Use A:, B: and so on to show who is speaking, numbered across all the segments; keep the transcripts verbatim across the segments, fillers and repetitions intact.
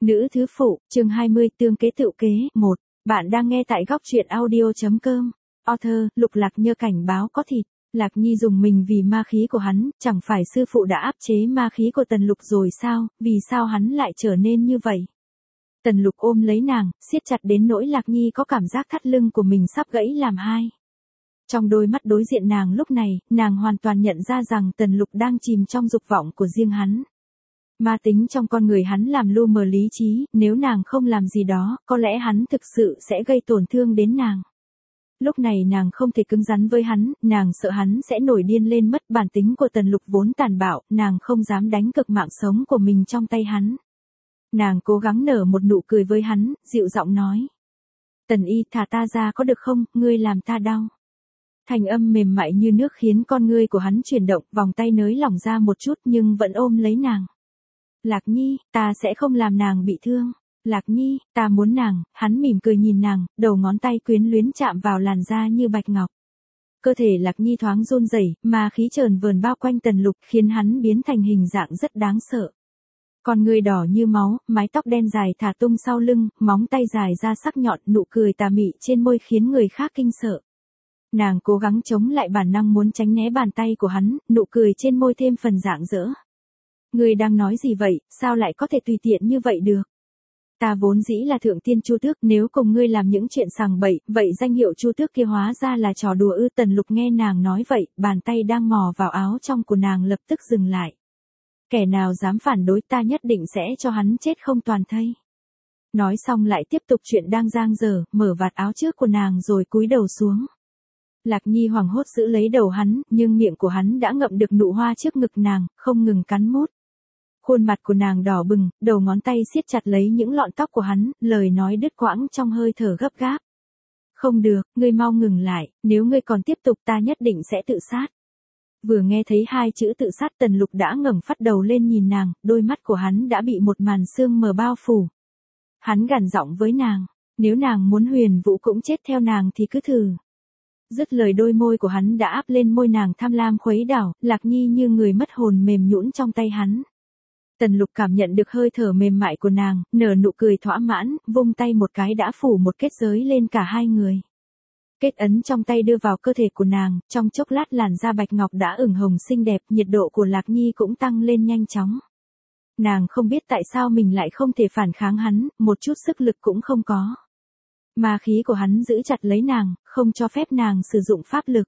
A: Nữ thứ phụ, chương hai mươi, tương kế tựu kế, một. Bạn đang nghe tại góc truyện audio.com. Author, Lục Lạc Nhơ cảnh báo có thịt. Lạc Nhi dùng mình vì ma khí của hắn, chẳng phải sư phụ đã áp chế ma khí của Tần Lục rồi sao, vì sao hắn lại trở nên như vậy? Tần Lục ôm lấy nàng, siết chặt đến nỗi Lạc Nhi có cảm giác thắt lưng của mình sắp gãy làm hai. Trong đôi mắt đối diện nàng lúc này, nàng hoàn toàn nhận ra rằng Tần Lục đang chìm trong dục vọng của riêng hắn. Ma tính trong con người hắn làm lu mờ lý trí, nếu nàng không làm gì đó, có lẽ hắn thực sự sẽ gây tổn thương đến nàng. Lúc này nàng không thể cứng rắn với hắn, nàng sợ hắn sẽ nổi điên lên mất bản tính của Tần Lục vốn tàn bạo, nàng không dám đánh cực mạng sống của mình trong tay hắn. Nàng cố gắng nở một nụ cười với hắn, dịu giọng nói. Tần Y, thả ta ra có được không, ngươi làm ta đau. Thành âm mềm mại như nước khiến con ngươi của hắn chuyển động, vòng tay nới lỏng ra một chút nhưng vẫn ôm lấy nàng. Lạc Nhi, ta sẽ không làm nàng bị thương. Lạc Nhi, ta muốn nàng, hắn mỉm cười nhìn nàng, đầu ngón tay quyến luyến chạm vào làn da như bạch ngọc. Cơ thể Lạc Nhi thoáng run rẩy, mà khí trờn vờn bao quanh Tần Lục khiến hắn biến thành hình dạng rất đáng sợ. Con người đỏ như máu, mái tóc đen dài thả tung sau lưng, móng tay dài ra sắc nhọn, nụ cười tà mị trên môi khiến người khác kinh sợ. Nàng cố gắng chống lại bản năng muốn tránh né bàn tay của hắn, nụ cười trên môi thêm phần rạng rỡ. Ngươi đang nói gì vậy, sao lại có thể tùy tiện như vậy được? Ta vốn dĩ là thượng tiên Chu Tước, nếu cùng ngươi làm những chuyện sằng bậy, vậy danh hiệu Chu Tước kia hóa ra là trò đùa ư? Tần Lục nghe nàng nói vậy, bàn tay đang mò vào áo trong của nàng lập tức dừng lại. Kẻ nào dám phản đối ta nhất định sẽ cho hắn chết không toàn thây. Nói xong lại tiếp tục chuyện đang giang dở, mở vạt áo trước của nàng rồi cúi đầu xuống. Lạc Nhi hoảng hốt giữ lấy đầu hắn, nhưng miệng của hắn đã ngậm được nụ hoa trước ngực nàng, không ngừng cắn mút. Khuôn mặt của nàng đỏ bừng, đầu ngón tay siết chặt lấy những lọn tóc của hắn, lời nói đứt quãng trong hơi thở gấp gáp. Không được, ngươi mau ngừng lại, nếu ngươi còn tiếp tục ta nhất định sẽ tự sát. Vừa nghe thấy hai chữ tự sát Tần Lục đã ngẩng phát đầu lên nhìn nàng, đôi mắt của hắn đã bị một màn sương mờ bao phủ. Hắn gằn giọng với nàng, nếu nàng muốn Huyền Vũ cũng chết theo nàng thì cứ thử. Dứt lời đôi môi của hắn đã áp lên môi nàng tham lam khuấy đảo, Lạc Nhi như người mất hồn mềm nhũn trong tay hắn. Tần Lục cảm nhận được hơi thở mềm mại của nàng, nở nụ cười thỏa mãn, vung tay một cái đã phủ một kết giới lên cả hai người. Kết ấn trong tay đưa vào cơ thể của nàng, trong chốc lát làn da bạch ngọc đã ửng hồng xinh đẹp, nhiệt độ của Lạc Nhi cũng tăng lên nhanh chóng. Nàng không biết tại sao mình lại không thể phản kháng hắn, một chút sức lực cũng không có. Ma khí của hắn giữ chặt lấy nàng, không cho phép nàng sử dụng pháp lực.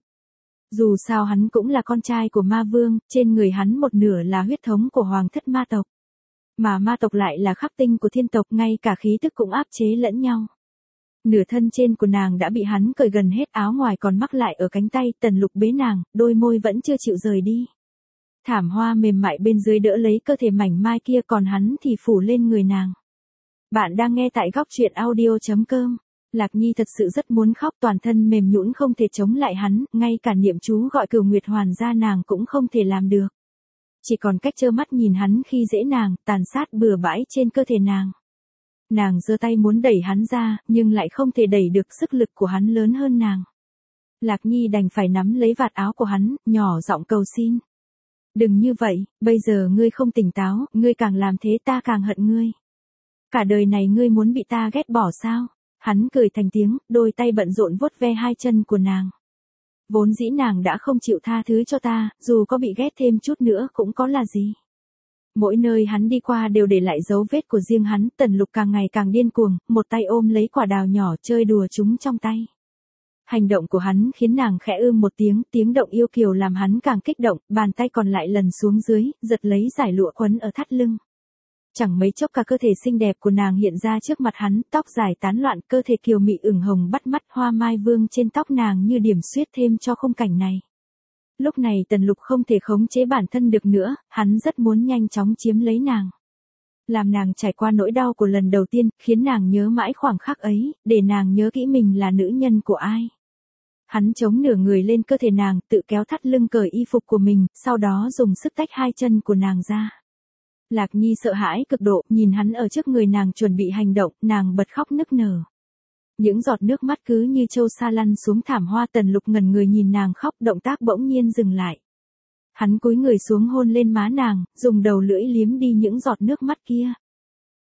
A: Dù sao hắn cũng là con trai của ma vương, trên người hắn một nửa là huyết thống của hoàng thất ma tộc. Mà ma tộc lại là khắc tinh của thiên tộc, ngay cả khí tức cũng áp chế lẫn nhau. Nửa thân trên của nàng đã bị hắn cởi gần hết, áo ngoài còn mắc lại ở cánh tay. Tần Lục bế nàng, đôi môi vẫn chưa chịu rời đi. Thảm hoa mềm mại bên dưới đỡ lấy cơ thể mảnh mai kia, còn hắn thì phủ lên người nàng. Bạn đang nghe tại góc truyện audio.com. Lạc Nhi thật sự rất muốn khóc, toàn thân mềm nhũn không thể chống lại hắn, ngay cả niệm chú gọi Cửu Nguyệt Hoàn ra nàng cũng không thể làm được. Chỉ còn cách trơ mắt nhìn hắn khi dễ nàng, tàn sát bừa bãi trên cơ thể nàng. Nàng giơ tay muốn đẩy hắn ra, nhưng lại không thể đẩy được, sức lực của hắn lớn hơn nàng. Lạc Nhi đành phải nắm lấy vạt áo của hắn, nhỏ giọng cầu xin. Đừng như vậy, bây giờ ngươi không tỉnh táo, ngươi càng làm thế ta càng hận ngươi. Cả đời này ngươi muốn bị ta ghét bỏ sao? Hắn cười thành tiếng, đôi tay bận rộn vuốt ve hai chân của nàng. Vốn dĩ nàng đã không chịu tha thứ cho ta, dù có bị ghét thêm chút nữa cũng có là gì. Mỗi nơi hắn đi qua đều để lại dấu vết của riêng hắn. Tần Lục càng ngày càng điên cuồng, một tay ôm lấy quả đào nhỏ chơi đùa chúng trong tay. Hành động của hắn khiến nàng khẽ ưm một tiếng, tiếng động yêu kiều làm hắn càng kích động, bàn tay còn lại lần xuống dưới, giật lấy dải lụa quấn ở thắt lưng. Chẳng mấy chốc cả cơ thể xinh đẹp của nàng hiện ra trước mặt hắn, tóc dài tán loạn, cơ thể kiều mị ửng hồng bắt mắt, hoa mai vương trên tóc nàng như điểm xuyết thêm cho khung cảnh này. Lúc này Tần Lục không thể khống chế bản thân được nữa, hắn rất muốn nhanh chóng chiếm lấy nàng. Làm nàng trải qua nỗi đau của lần đầu tiên, khiến nàng nhớ mãi khoảng khắc ấy, để nàng nhớ kỹ mình là nữ nhân của ai. Hắn chống nửa người lên cơ thể nàng, tự kéo thắt lưng cởi y phục của mình, sau đó dùng sức tách hai chân của nàng ra. Lạc Nhi sợ hãi cực độ, nhìn hắn ở trước người nàng chuẩn bị hành động, nàng bật khóc nức nở. Những giọt nước mắt cứ như châu sa lăn xuống thảm hoa. Tần Lục ngẩn người nhìn nàng khóc, động tác bỗng nhiên dừng lại. Hắn cúi người xuống hôn lên má nàng, dùng đầu lưỡi liếm đi những giọt nước mắt kia.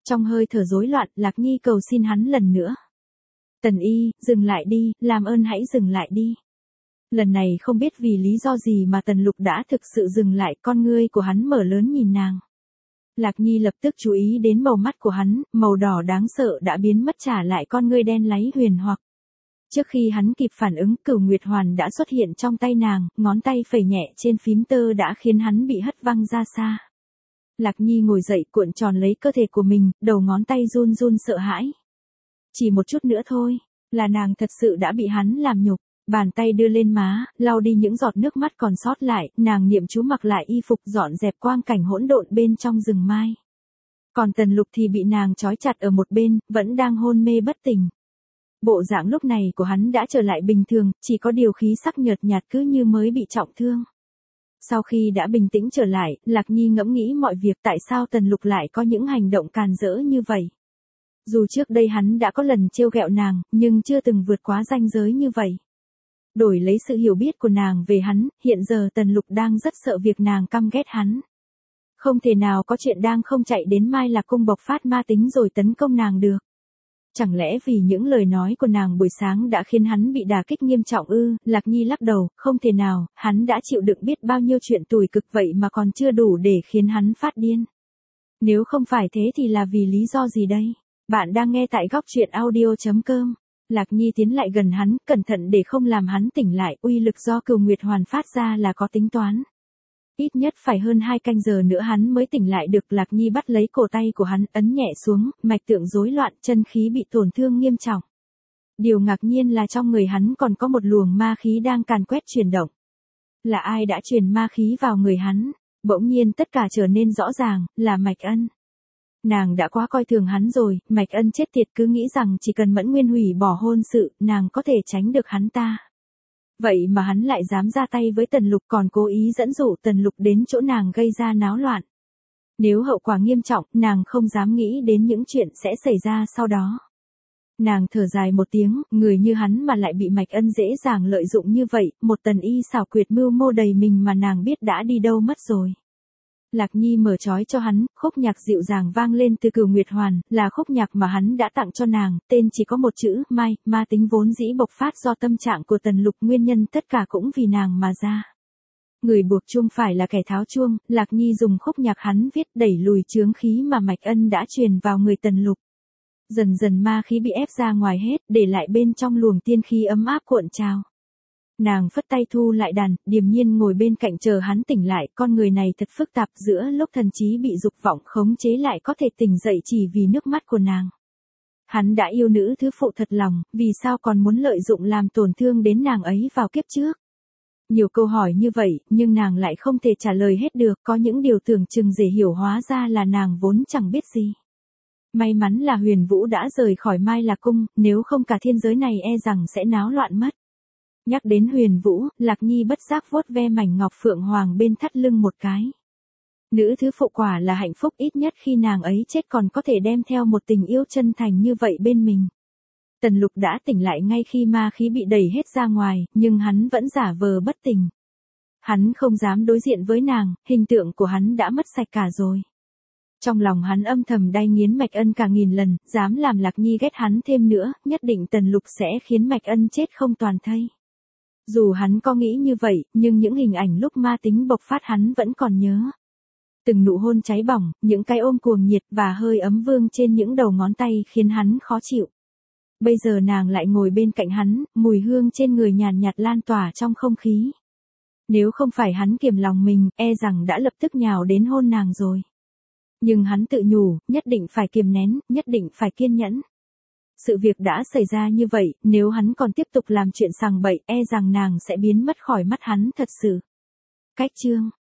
A: Trong hơi thở rối loạn, Lạc Nhi cầu xin hắn lần nữa. Tần Y, dừng lại đi, làm ơn hãy dừng lại đi. Lần này không biết vì lý do gì mà Tần Lục đã thực sự dừng lại, con ngươi của hắn mở lớn nhìn nàng. Lạc Nhi lập tức chú ý đến màu mắt của hắn, màu đỏ đáng sợ đã biến mất trả lại con ngươi đen láy huyền hoặc. Trước khi hắn kịp phản ứng, Cửu Nguyệt Hoàn đã xuất hiện trong tay nàng, ngón tay phẩy nhẹ trên phím tơ đã khiến hắn bị hất văng ra xa. Lạc Nhi ngồi dậy cuộn tròn lấy cơ thể của mình, đầu ngón tay run run sợ hãi. Chỉ một chút nữa thôi, là nàng thật sự đã bị hắn làm nhục. Bàn tay đưa lên má, lau đi những giọt nước mắt còn sót lại, nàng niệm chú mặc lại y phục dọn dẹp quang cảnh hỗn độn bên trong rừng mai. Còn Tần Lục thì bị nàng trói chặt ở một bên, vẫn đang hôn mê bất tỉnh. Bộ dạng lúc này của hắn đã trở lại bình thường, chỉ có điều khí sắc nhợt nhạt cứ như mới bị trọng thương. Sau khi đã bình tĩnh trở lại, Lạc Nhi ngẫm nghĩ mọi việc tại sao Tần Lục lại có những hành động càn rỡ như vậy. Dù trước đây hắn đã có lần trêu ghẹo nàng, nhưng chưa từng vượt quá ranh giới như vậy. Đổi lấy sự hiểu biết của nàng về hắn, hiện giờ Tần Lục đang rất sợ việc nàng căm ghét hắn. Không thể nào có chuyện đang không chạy đến Mai Lạc Cung bộc phát ma tính rồi tấn công nàng được. Chẳng lẽ vì những lời nói của nàng buổi sáng đã khiến hắn bị đả kích nghiêm trọng ư? Lạc Nhi lắc đầu, không thể nào, hắn đã chịu đựng biết bao nhiêu chuyện tủi cực vậy mà còn chưa đủ để khiến hắn phát điên. Nếu không phải thế thì là vì lý do gì đây? Bạn đang nghe tại góc truyện audio chấm com. Lạc Nhi tiến lại gần hắn, cẩn thận để không làm hắn tỉnh lại, uy lực do Cửu Nguyệt Hoàn phát ra là có tính toán. Ít nhất phải hơn hai canh giờ nữa hắn mới tỉnh lại được. Lạc Nhi bắt lấy cổ tay của hắn, ấn nhẹ xuống, mạch tượng rối loạn, chân khí bị tổn thương nghiêm trọng. Điều ngạc nhiên là trong người hắn còn có một luồng ma khí đang càn quét chuyển động. Là ai đã truyền ma khí vào người hắn? Bỗng nhiên tất cả trở nên rõ ràng, là Mạch Ân. Nàng đã quá coi thường hắn rồi, Mạch Ân chết tiệt cứ nghĩ rằng chỉ cần Mẫn Nguyên hủy bỏ hôn sự, nàng có thể tránh được hắn ta. Vậy mà hắn lại dám ra tay với Tần Lục, còn cố ý dẫn dụ Tần Lục đến chỗ nàng gây ra náo loạn. Nếu hậu quả nghiêm trọng, nàng không dám nghĩ đến những chuyện sẽ xảy ra sau đó. Nàng thở dài một tiếng, người như hắn mà lại bị Mạch Ân dễ dàng lợi dụng như vậy, một Tần Y xảo quyệt mưu mô đầy mình mà nàng biết đã đi đâu mất rồi. Lạc Nhi mở trói cho hắn, khúc nhạc dịu dàng vang lên từ Cửu Nguyệt Hoàn, là khúc nhạc mà hắn đã tặng cho nàng, tên chỉ có một chữ, Mai, ma tính vốn dĩ bộc phát do tâm trạng của Tần Lục, nguyên nhân tất cả cũng vì nàng mà ra. Người buộc chuông phải là kẻ tháo chuông, Lạc Nhi dùng khúc nhạc hắn viết đẩy lùi chướng khí mà Mạch Ân đã truyền vào người Tần Lục. Dần dần ma khí bị ép ra ngoài hết, để lại bên trong luồng tiên khí ấm áp cuộn trào. Nàng phất tay thu lại đàn, điềm nhiên ngồi bên cạnh chờ hắn tỉnh lại, con người này thật phức tạp, giữa lúc thần trí bị dục vọng khống chế lại có thể tỉnh dậy chỉ vì nước mắt của nàng. Hắn đã yêu nữ thứ phụ thật lòng, vì sao còn muốn lợi dụng làm tổn thương đến nàng ấy vào kiếp trước? Nhiều câu hỏi như vậy, nhưng nàng lại không thể trả lời hết được, có những điều tưởng chừng dễ hiểu hóa ra là nàng vốn chẳng biết gì. May mắn là Huyền Vũ đã rời khỏi Mai Lạc Cung, nếu không cả thiên giới này e rằng sẽ náo loạn mất. Nhắc đến Huyền Vũ, Lạc Nhi bất giác vuốt ve mảnh ngọc phượng hoàng bên thắt lưng một cái. Nữ thứ phụ quả là hạnh phúc, ít nhất khi nàng ấy chết còn có thể đem theo một tình yêu chân thành như vậy bên mình. Tần Lục đã tỉnh lại ngay khi ma khí bị đẩy hết ra ngoài, nhưng hắn vẫn giả vờ bất tỉnh. Hắn không dám đối diện với nàng, hình tượng của hắn đã mất sạch cả rồi. Trong lòng hắn âm thầm đay nghiến Mạch Ân cả nghìn lần, dám làm Lạc Nhi ghét hắn thêm nữa, nhất định Tần Lục sẽ khiến Mạch Ân chết không toàn thây. Dù hắn có nghĩ như vậy, nhưng những hình ảnh lúc ma tính bộc phát hắn vẫn còn nhớ. Từng nụ hôn cháy bỏng, những cái ôm cuồng nhiệt và hơi ấm vương trên những đầu ngón tay khiến hắn khó chịu. Bây giờ nàng lại ngồi bên cạnh hắn, mùi hương trên người nhàn nhạt lan tỏa trong không khí. Nếu không phải hắn kiềm lòng mình, e rằng đã lập tức nhào đến hôn nàng rồi. Nhưng hắn tự nhủ, nhất định phải kiềm nén, nhất định phải kiên nhẫn. Sự việc đã xảy ra như vậy, nếu hắn còn tiếp tục làm chuyện sằng bậy, e rằng nàng sẽ biến mất khỏi mắt hắn thật sự. Cách chương